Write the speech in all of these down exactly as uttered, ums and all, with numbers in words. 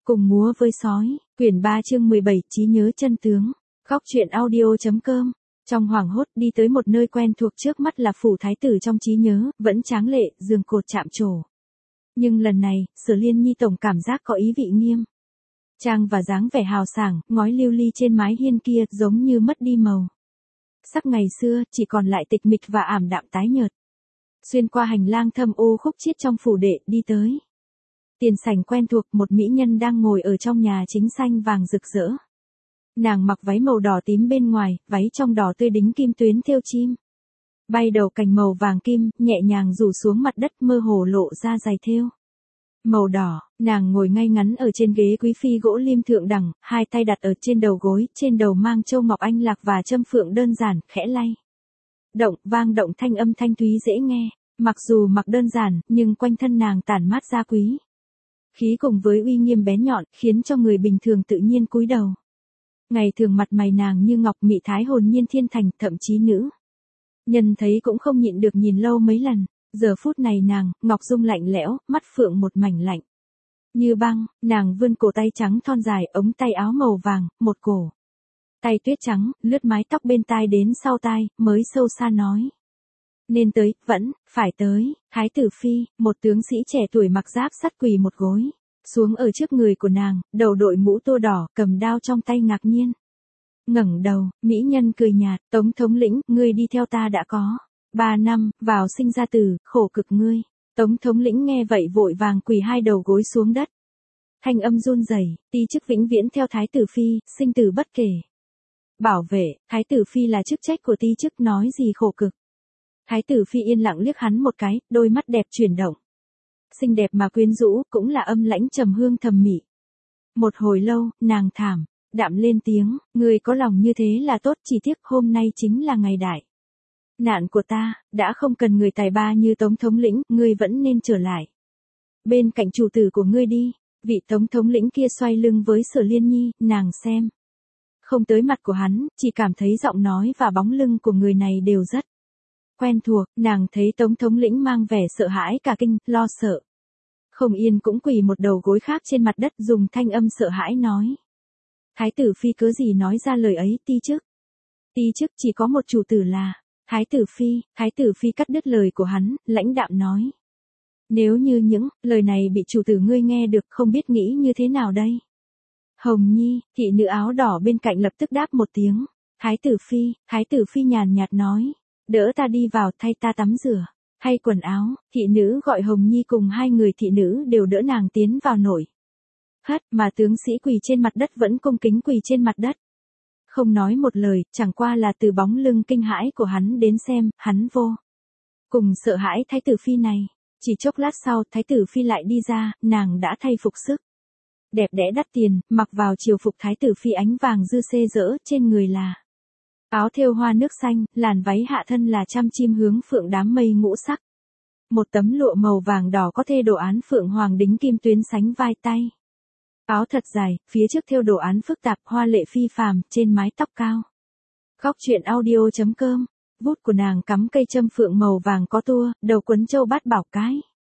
Cùng múa với sói, quyển ba chương mười bảy, trí nhớ chân tướng. Góc truyện audio.com. Trong hoảng hốt đi tới một nơi quen thuộc, trước mắt là phủ thái tử trong trí nhớ, vẫn tráng lệ, giường cột chạm trổ. Nhưng lần này, Sở Liên Nhi tổng cảm giác có ý vị nghiêm. Trang và dáng vẻ hào sảng, ngói lưu ly trên mái hiên kia giống như mất đi màu sắc ngày xưa, chỉ còn lại tịch mịch và ảm đạm tái nhợt. Xuyên qua hành lang thâm u khúc chiết trong phủ đệ, đi tới tiền sảnh quen thuộc, một mỹ nhân đang ngồi ở trong nhà chính xanh vàng rực rỡ. Nàng mặc váy màu đỏ tím bên ngoài, váy trong đỏ tươi đính kim tuyến thêu chim. Bay đầu cành màu vàng kim, nhẹ nhàng rủ xuống mặt đất, mơ hồ lộ ra giày thêu màu đỏ. Nàng ngồi ngay ngắn ở trên ghế quý phi gỗ lim thượng đẳng, hai tay đặt ở trên đầu gối, trên đầu mang châu ngọc anh lạc và châm phượng đơn giản, khẽ lay động, vang động thanh âm thanh thúy dễ nghe. Mặc dù mặc đơn giản, nhưng quanh thân nàng tản mát ra quý khí cùng với uy nghiêm bén nhọn, khiến cho người bình thường tự nhiên cúi đầu. Ngày thường mặt mày nàng như ngọc mị thái hồn nhiên thiên thành, thậm chí nữ nhân thấy cũng không nhịn được nhìn lâu mấy lần. Giờ phút này nàng, ngọc dung lạnh lẽo, mắt phượng một mảnh lạnh như băng. Nàng vươn cổ tay trắng thon dài, ống tay áo màu vàng, một cổ tay tuyết trắng, lướt mái tóc bên tai đến sau tai, mới sâu xa nói: nên tới, vẫn phải tới. Thái tử phi, một tướng sĩ trẻ tuổi mặc giáp sắt quỳ một gối xuống ở trước người của nàng, đầu đội mũ tô đỏ, cầm đao trong tay, ngạc nhiên ngẩng đầu. Mỹ nhân cười nhạt: Tống thống lĩnh, ngươi đi theo ta đã có ba năm, vào sinh ra tử, khổ cực ngươi. Tống thống lĩnh nghe vậy vội vàng quỳ hai đầu gối xuống đất, thanh âm run rẩy: ti chức vĩnh viễn theo thái tử phi, sinh tử bất kể. Bảo vệ thái tử phi là chức trách của ti chức, nói gì khổ cực. Thái tử phi yên lặng liếc hắn một cái, đôi mắt đẹp chuyển động, xinh đẹp mà quyến rũ, cũng là âm lãnh trầm hương thầm mị. Một hồi lâu, nàng thảm đạm lên tiếng: ngươi có lòng như thế là tốt, chỉ tiếc hôm nay chính là ngày đại nạn của ta, đã không cần người tài ba như Tống thống lĩnh, ngươi vẫn nên trở lại bên cạnh chủ tử của ngươi đi. Vị Tống thống lĩnh kia xoay lưng với Sở Liên Nhi, nàng xem không tới mặt của hắn, chỉ cảm thấy giọng nói và bóng lưng của người này đều rất quen thuộc. Nàng thấy Tống thống lĩnh mang vẻ sợ hãi cả kinh, lo sợ không yên, cũng quỳ một đầu gối khác trên mặt đất, dùng thanh âm sợ hãi nói: thái tử phi cớ gì nói ra lời ấy, ti chức ti chức chỉ có một chủ tử là thái tử phi. Thái tử phi cắt đứt lời của hắn, lãnh đạm nói: nếu như những lời này bị chủ tử ngươi nghe được, không biết nghĩ như thế nào đây. Hồng Nhi, thị nữ áo đỏ bên cạnh lập tức đáp một tiếng: thái tử phi. Thái tử phi nhàn nhạt nói: đỡ ta đi vào, thay ta tắm rửa, thay quần áo. Thị nữ gọi Hồng Nhi cùng hai người thị nữ đều đỡ nàng tiến vào nội thất, mà tướng sĩ quỳ trên mặt đất vẫn cung kính quỳ trên mặt đất, không nói một lời, chẳng qua là từ bóng lưng kinh hãi của hắn đến xem, hắn vô cùng sợ hãi thái tử phi này. Chỉ chốc lát sau, thái tử phi lại đi ra, nàng đã thay phục sức đẹp đẽ đắt tiền, mặc vào triều phục thái tử phi ánh vàng dư xê rỡ, trên người là áo thêu hoa nước xanh, làn váy hạ thân là trăm chim hướng phượng đám mây ngũ sắc. Một tấm lụa màu vàng đỏ có thêu đồ án phượng hoàng đính kim tuyến sánh vai tay. Áo thật dài, phía trước thêu đồ án phức tạp, hoa lệ phi phàm, trên mái tóc cao. Góc truyện audio.com. Vút của nàng cắm cây châm phượng màu vàng có tua, đầu quấn châu bát bảo cái.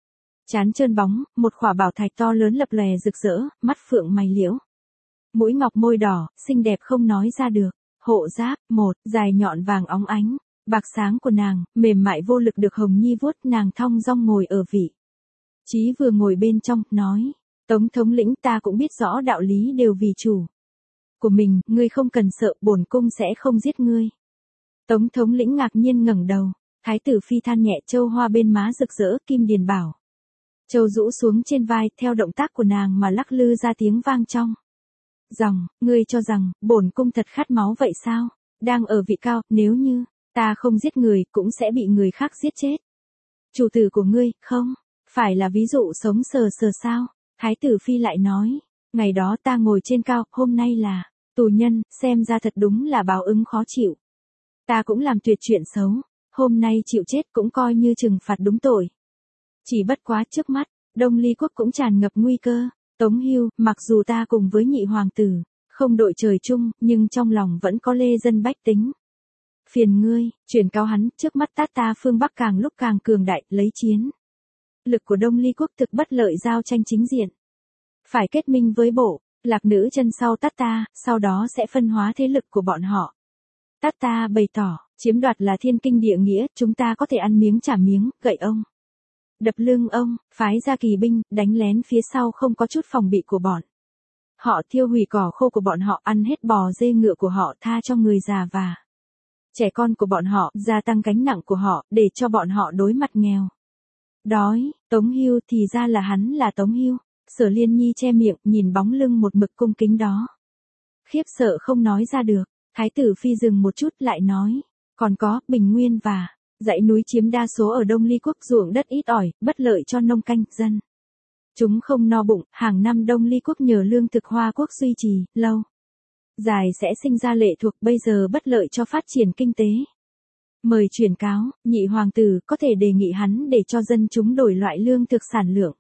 Trán trơn bóng, một khỏa bảo thạch to lớn lập lòe rực rỡ, mắt phượng mày liễu. Mũi ngọc môi đỏ, xinh đẹp không nói ra được. Hộ giáp, một, dài nhọn vàng óng ánh, bạc sáng của nàng, mềm mại vô lực được Hồng Nhi vuốt, nàng thong dong ngồi ở vị trí vừa ngồi bên trong, nói: Tống thống lĩnh, ta cũng biết rõ đạo lý đều vì chủ của mình, ngươi không cần sợ, bổn cung sẽ không giết ngươi. Tống thống lĩnh ngạc nhiên ngẩng đầu, thái tử phi than nhẹ, châu hoa bên má rực rỡ, kim điền bảo châu rũ xuống trên vai, theo động tác của nàng mà lắc lư ra tiếng vang trong dòng. Ngươi cho rằng bổn cung thật khát máu vậy sao? Đang ở vị cao, nếu như ta không giết người, cũng sẽ bị người khác giết chết. Chủ tử của ngươi, không phải là ví dụ sống sờ sờ sao? Thái tử phi lại nói: ngày đó ta ngồi trên cao, hôm nay là tù nhân, xem ra thật đúng là báo ứng khó chịu. Ta cũng làm tuyệt chuyện xấu, hôm nay chịu chết cũng coi như trừng phạt đúng tội. Chỉ bất quá trước mắt, Đông Ly quốc cũng tràn ngập nguy cơ. Tống Hưu, mặc dù ta cùng với nhị hoàng tử không đội trời chung, nhưng trong lòng vẫn có lê dân bách tính. Phiền ngươi, truyền cáo hắn, trước mắt tát ta phương Bắc càng lúc càng cường đại, lấy chiến lực của Đông Ly quốc thực bất lợi giao tranh chính diện. Phải kết minh với bộ, lạc nữ chân sau Tata, sau đó sẽ phân hóa thế lực của bọn họ. Tata bày tỏ, chiếm đoạt là thiên kinh địa nghĩa, chúng ta có thể ăn miếng trả miếng, gậy ông. Đập lưng ông, phái ra kỳ binh, đánh lén phía sau không có chút phòng bị của bọn. Họ thiêu hủy cỏ khô của bọn họ, ăn hết bò dê ngựa của họ, tha cho người già và trẻ con của bọn họ, gia tăng gánh nặng của họ, để cho bọn họ đối mặt nghèo. Đói, Tống Hưu, thì ra là hắn là Tống Hưu. Sở Liên Nhi che miệng, nhìn bóng lưng một mực cung kính đó. Khiếp sợ không nói ra được, Thái tử Phi dừng một chút lại nói. Còn có, Bình Nguyên và dãy núi chiếm đa số ở Đông Ly Quốc, ruộng đất ít ỏi, bất lợi cho nông canh, dân. Chúng không no bụng, hàng năm Đông Ly Quốc nhờ lương thực Hoa Quốc duy trì, lâu dài sẽ sinh ra lệ thuộc, bây giờ bất lợi cho phát triển kinh tế. Mời truyền cáo, nhị hoàng tử có thể đề nghị hắn để cho dân chúng đổi loại lương thực sản lượng.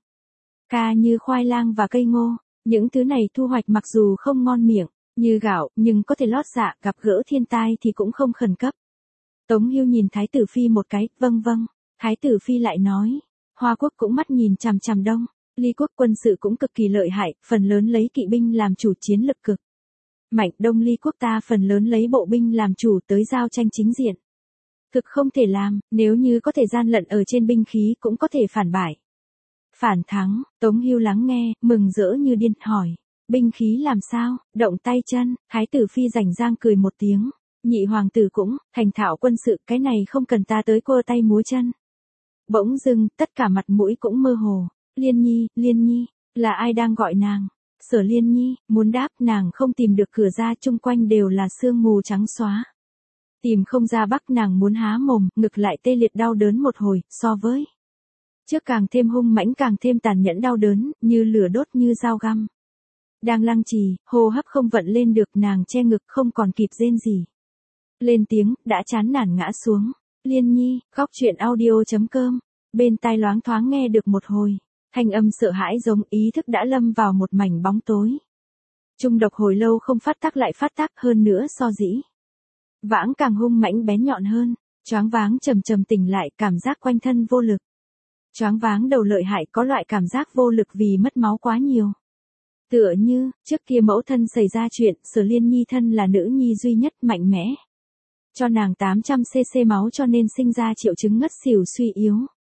Ca như khoai lang và cây ngô, những thứ này thu hoạch mặc dù không ngon miệng, như gạo, nhưng có thể lót dạ, gặp gỡ thiên tai thì cũng không khẩn cấp. Tống Hưu nhìn Thái tử Phi một cái, vâng vâng, Thái tử Phi lại nói, Hoa Quốc cũng mắt nhìn chằm chằm Đông Ly Quốc, quân sự cũng cực kỳ lợi hại, phần lớn lấy kỵ binh làm chủ, chiến lực cực mạnh. Đông Ly Quốc ta phần lớn lấy bộ binh làm chủ, tới giao tranh chính diện thực không thể làm, nếu như có thể gian lận ở trên binh khí cũng có thể phản bại. Phản thắng, Tống Hưu lắng nghe, mừng rỡ như điên, hỏi, binh khí làm sao, động tay chân. Thái tử Phi rảnh rang cười một tiếng, nhị hoàng tử cũng thành thạo quân sự, cái này không cần ta tới cua tay múa chân. Bỗng dưng, tất cả mặt mũi cũng mơ hồ. Liên Nhi, Liên Nhi, là ai đang gọi nàng? Sở Liên Nhi, muốn đáp, nàng không tìm được cửa ra, chung quanh đều là sương mù trắng xóa. Tìm không ra bắc, nàng muốn há mồm, ngực lại tê liệt đau đớn một hồi, so với trước càng thêm hung mãnh, càng thêm tàn nhẫn, đau đớn, như lửa đốt, như dao găm. Đang lăng trì, hô hấp không vận lên được, nàng che ngực không còn kịp rên gì. Lên tiếng, đã chán nản ngã xuống. Liên Nhi, khóc chuyện audio chấm com. Bên tai loáng thoáng nghe được một hồi. Thanh âm sợ hãi giống ý thức đã lâm vào một mảnh bóng tối. Trung độc hồi lâu không phát tác lại phát tác, hơn nữa so dĩ vãng càng hung mãnh bén nhọn hơn. Choáng váng trầm trầm tỉnh lại, cảm giác quanh thân vô lực. Choáng váng đầu lợi hại, có loại cảm giác vô lực vì mất máu quá nhiều. Tựa như, trước kia mẫu thân xảy ra chuyện, Sở Liên Nhi thân là nữ nhi duy nhất, mạnh mẽ. Cho nàng tám trăm xê xê máu cho nên sinh ra triệu chứng ngất xỉu suy yếu.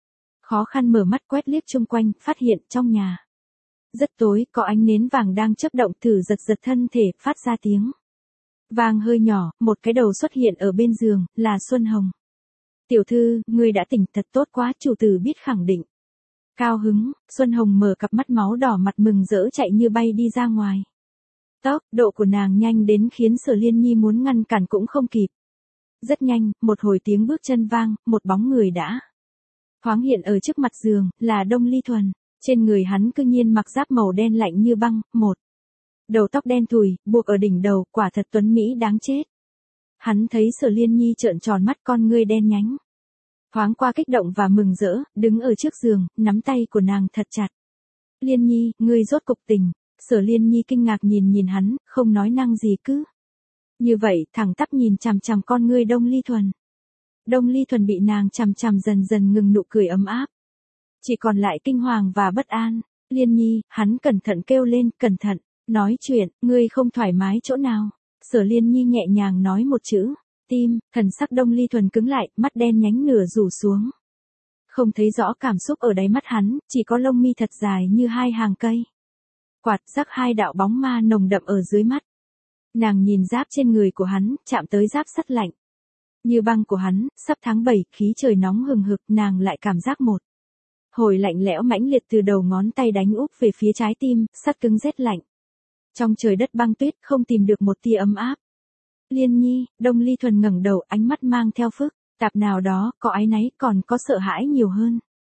Khó khăn mở mắt quét liếc chung quanh, phát hiện trong nhà rất tối, có ánh nến vàng đang chớp động, thử giật giật thân thể, phát ra tiếng vàng hơi nhỏ, một cái đầu xuất hiện ở bên giường, là Xuân Hồng. Tiểu thư, ngươi đã tỉnh, thật tốt quá, chủ tử biết khẳng định. Cao hứng, Xuân Hồng mở cặp mắt máu đỏ, mặt mừng rỡ chạy như bay đi ra ngoài. Tốc độ của nàng nhanh đến khiến Sở Liên Nhi muốn ngăn cản cũng không kịp. Rất nhanh, một hồi tiếng bước chân vang, một bóng người đã thoáng hiện ở trước mặt giường, là Đông Ly Thuần. Trên người hắn cư nhiên mặc giáp màu đen lạnh như băng, một đầu tóc đen thùi, buộc ở đỉnh đầu, quả thật tuấn mỹ đáng chết. Hắn thấy Sở Liên Nhi trợn tròn mắt, con ngươi đen nhánh. Thoáng qua kích động và mừng rỡ, đứng ở trước giường, nắm tay của nàng thật chặt. Liên Nhi, ngươi rốt cục tỉnh. Sở Liên Nhi kinh ngạc nhìn nhìn hắn, không nói năng gì cứ. Như vậy, thẳng tắp nhìn chằm chằm con ngươi Đông Ly Thuần. Đông Ly Thuần bị nàng chằm chằm dần dần ngừng nụ cười ấm áp. Chỉ còn lại kinh hoàng và bất an. Liên Nhi, hắn cẩn thận kêu lên, cẩn thận, nói chuyện, ngươi không thoải mái chỗ nào. Sở Liên Nhi nhẹ nhàng nói một chữ, tim, thần sắc Đông Ly Thuần cứng lại, mắt đen nhánh nửa rủ xuống. Không thấy rõ cảm xúc ở đáy mắt hắn, chỉ có lông mi thật dài như hai hàng cây. Quạt rắc hai đạo bóng ma nồng đậm ở dưới mắt. Nàng nhìn giáp trên người của hắn, chạm tới giáp sắt lạnh như băng của hắn, sắp tháng bảy, khí trời nóng hừng hực, nàng lại cảm giác một hồi lạnh lẽo mãnh liệt từ đầu ngón tay đánh úp về phía trái tim, sắt cứng rét lạnh. Trong trời đất băng tuyết, không tìm được một tia ấm áp. Liên Nhi, Đông Ly Thuần ngẩng đầu, ánh mắt mang theo phức tạp nào đó, có áy náy, còn có sợ hãi nhiều hơn.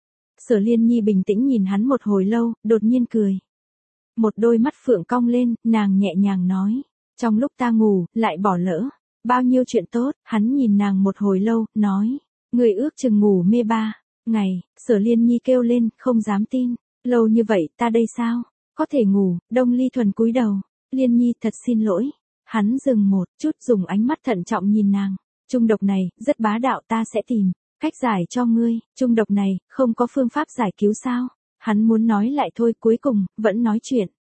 Sở Liên Nhi bình tĩnh nhìn hắn một hồi lâu, đột nhiên cười. Một đôi mắt phượng cong lên, nàng nhẹ nhàng nói, trong lúc ta ngủ, lại bỏ lỡ bao nhiêu chuyện tốt. Hắn nhìn nàng một hồi lâu, nói, người ước chừng ngủ mê ba ngày. Sở Liên Nhi kêu lên, không dám tin, lâu như vậy, ta đây sao có thể ngủ. Đông Ly Thuần cúi đầu, Liên Nhi, thật xin lỗi. Hắn dừng một chút, dùng ánh mắt thận trọng nhìn nàng. Trung độc này, rất bá đạo, ta sẽ tìm cách giải cho ngươi. Trung độc này, không có phương pháp giải cứu sao? Hắn muốn nói lại thôi, cuối cùng, vẫn nói chuyện.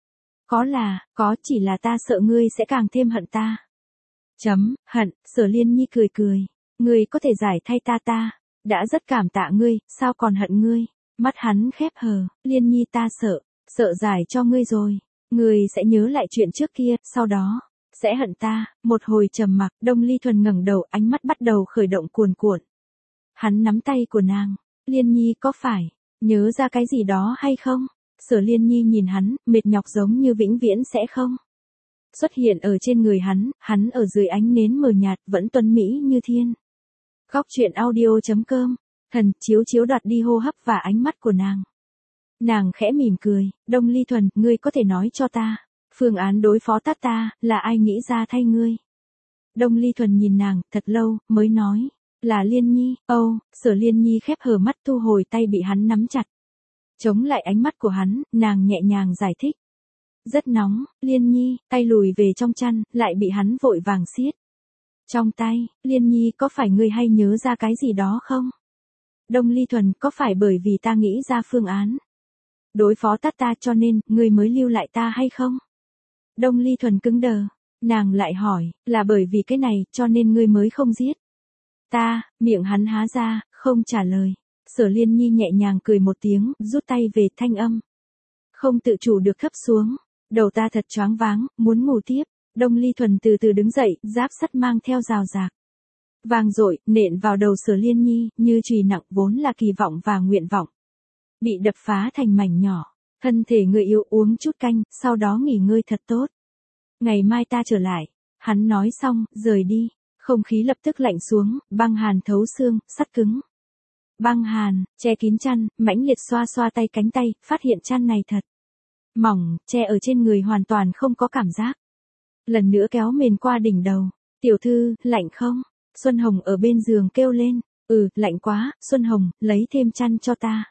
Có là, có, chỉ là ta sợ ngươi sẽ càng thêm hận ta. Chấm, hận, Sở Liên Nhi cười cười. Ngươi có thể giải thay ta ta. Đã rất cảm tạ ngươi, sao còn hận ngươi? Mắt hắn khép hờ, Liên Nhi ta sợ, sợ giải cho ngươi rồi. Ngươi sẽ nhớ lại chuyện trước kia, sau đó, sẽ hận ta. Một hồi trầm mặc, Đông Ly Thuần ngẩng đầu, ánh mắt bắt đầu khởi động cuồn cuộn. Hắn nắm tay của nàng. Liên Nhi có phải nhớ ra cái gì đó hay không? Sở Liên Nhi nhìn hắn, mệt nhọc giống như vĩnh viễn sẽ không xuất hiện ở trên người hắn, hắn ở dưới ánh nến mờ nhạt, vẫn tuấn mỹ như thiên. Góc truyện audio chấm com, thần chiếu chiếu đoạt đi hô hấp và ánh mắt của nàng. Nàng khẽ mỉm cười, Đông Ly Thuần, ngươi có thể nói cho ta, phương án đối phó Tát ta, là ai nghĩ ra thay ngươi? Đông Ly Thuần nhìn nàng, thật lâu, mới nói, là Liên Nhi. Âu, Sở Liên Nhi khép hờ mắt thu hồi tay bị hắn nắm chặt. Chống lại ánh mắt của hắn, nàng nhẹ nhàng giải thích. Rất nóng, Liên Nhi, tay lùi về trong chăn, lại bị hắn vội vàng siết. Trong tay, Liên Nhi có phải ngươi hay nhớ ra cái gì đó không? Đông Ly Thuần, có phải bởi vì ta nghĩ ra phương án đối phó Tát ta cho nên, ngươi mới lưu lại ta hay không? Đông Ly Thuần cứng đờ, nàng lại hỏi, là bởi vì cái này, cho nên ngươi mới không giết ta? Miệng hắn há ra, không trả lời. Sở Liên Nhi nhẹ nhàng cười một tiếng, rút tay về, thanh âm không tự chủ được thấp xuống. Đầu ta thật choáng váng, muốn ngủ tiếp. Đông Ly Thuần từ từ đứng dậy, giáp sắt mang theo rào rạc vang dội, nện vào đầu Sở Liên Nhi, như chùy nặng vốn là kỳ vọng và nguyện vọng. Bị đập phá thành mảnh nhỏ. Thân thể người yêu uống chút canh, sau đó nghỉ ngơi thật tốt. Ngày mai ta trở lại. Hắn nói xong, rời đi. Không khí lập tức lạnh xuống, băng hàn thấu xương, sắt cứng. Băng hàn, che kín chăn, mãnh liệt xoa xoa tay cánh tay, phát hiện chăn này thật mỏng, che ở trên người hoàn toàn không có cảm giác. Lần nữa kéo mền qua đỉnh đầu. Tiểu thư, lạnh không? Xuân Hồng ở bên giường kêu lên. Ừ, lạnh quá, Xuân Hồng, lấy thêm chăn cho ta.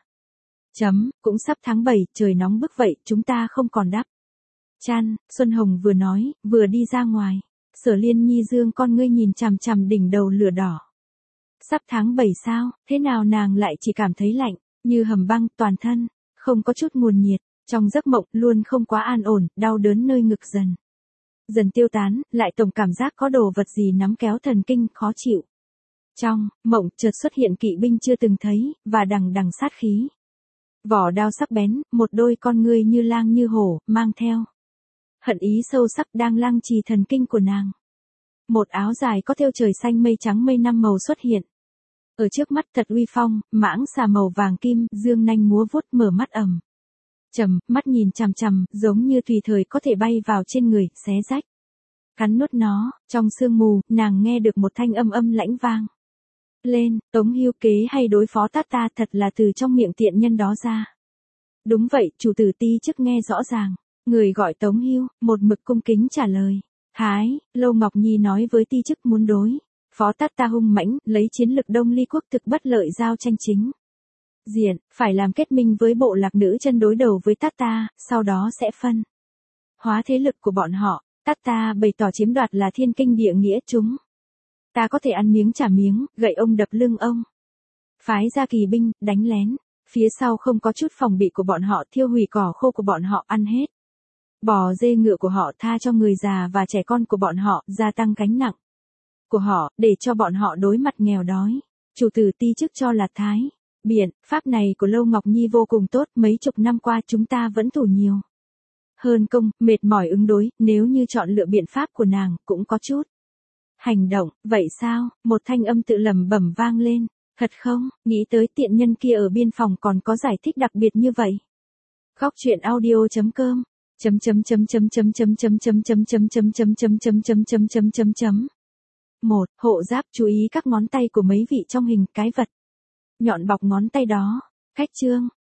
Chấm, cũng sắp tháng bảy, trời nóng bức vậy, chúng ta không còn đắp chăn. Xuân Hồng vừa nói, vừa đi ra ngoài. Sở Liên Nhi dương con ngươi nhìn chằm chằm đỉnh đầu lửa đỏ. Sắp tháng bảy sao, thế nào nàng lại chỉ cảm thấy lạnh, như hầm băng, toàn thân, không có chút nguồn nhiệt. Trong giấc mộng, luôn không quá an ổn, đau đớn nơi ngực dần dần tiêu tán, lại tổng cảm giác có đồ vật gì nắm kéo thần kinh, khó chịu. Trong mộng, chợt xuất hiện kỵ binh chưa từng thấy, và đằng đằng sát khí. Vỏ đao sắc bén, một đôi con ngươi như lang như hổ, mang theo hận ý sâu sắc đang lăng trì thần kinh của nàng. Một áo dài có thêu trời xanh mây trắng mây năm màu xuất hiện. Ở trước mắt thật uy phong, mãng xà màu vàng kim, dương nanh múa vuốt, mở mắt ầm trầm, mắt nhìn chằm chằm, giống như tùy thời có thể bay vào trên người, xé rách. Cắn nuốt nó, trong sương mù, nàng nghe được một thanh âm âm lãnh vang lên, Tống Hưu kế hay đối phó Tát ta, thật là từ trong miệng tiện nhân đó ra. Đúng vậy, chủ tử Ti Chức nghe rõ ràng. Người gọi Tống Hưu, một mực cung kính trả lời. Hái, Lâu Ngọc Nhi nói với Ti Chức muốn đối phó Tát ta hung mãnh, lấy chiến lực Đông Ly quốc thực bất lợi giao tranh chính diện, phải làm kết minh với bộ lạc nữ chân đối đầu với Tát ta, sau đó sẽ phân hóa thế lực của bọn họ. Tát ta bày tỏ chiếm đoạt là thiên kinh địa nghĩa, chúng ta có thể ăn miếng trả miếng, gậy ông đập lưng ông. Phái ra kỳ binh, đánh lén, phía sau không có chút phòng bị của bọn họ, thiêu hủy cỏ khô của bọn họ, ăn hết bò dê ngựa của họ, tha cho người già và trẻ con của bọn họ, gia tăng gánh nặng của họ, để cho bọn họ đối mặt nghèo đói. Chủ tử Ti Chức cho là thái biện pháp này của Lâu Ngọc Nhi vô cùng tốt, mấy chục năm qua chúng ta vẫn thủ nhiều hơn công, mệt mỏi ứng đối, nếu như chọn lựa biện pháp của nàng, cũng có chút hành động. Vậy sao? Một thanh âm tự lẩm bẩm vang lên. Thật không? Nghĩ tới tiện nhân kia ở biên phòng còn có giải thích đặc biệt như vậy. Góc truyện audio chấm com chấm chấm chấm chấm chấm chấm chấm chấm chấm chấm chấm chấm chấm chấm chấm chấm chấm chấm chấm. Một, hộ giáp, chú ý các ngón tay của mấy vị trong hình cái vật nhọn bọc ngón tay đó. Cách chương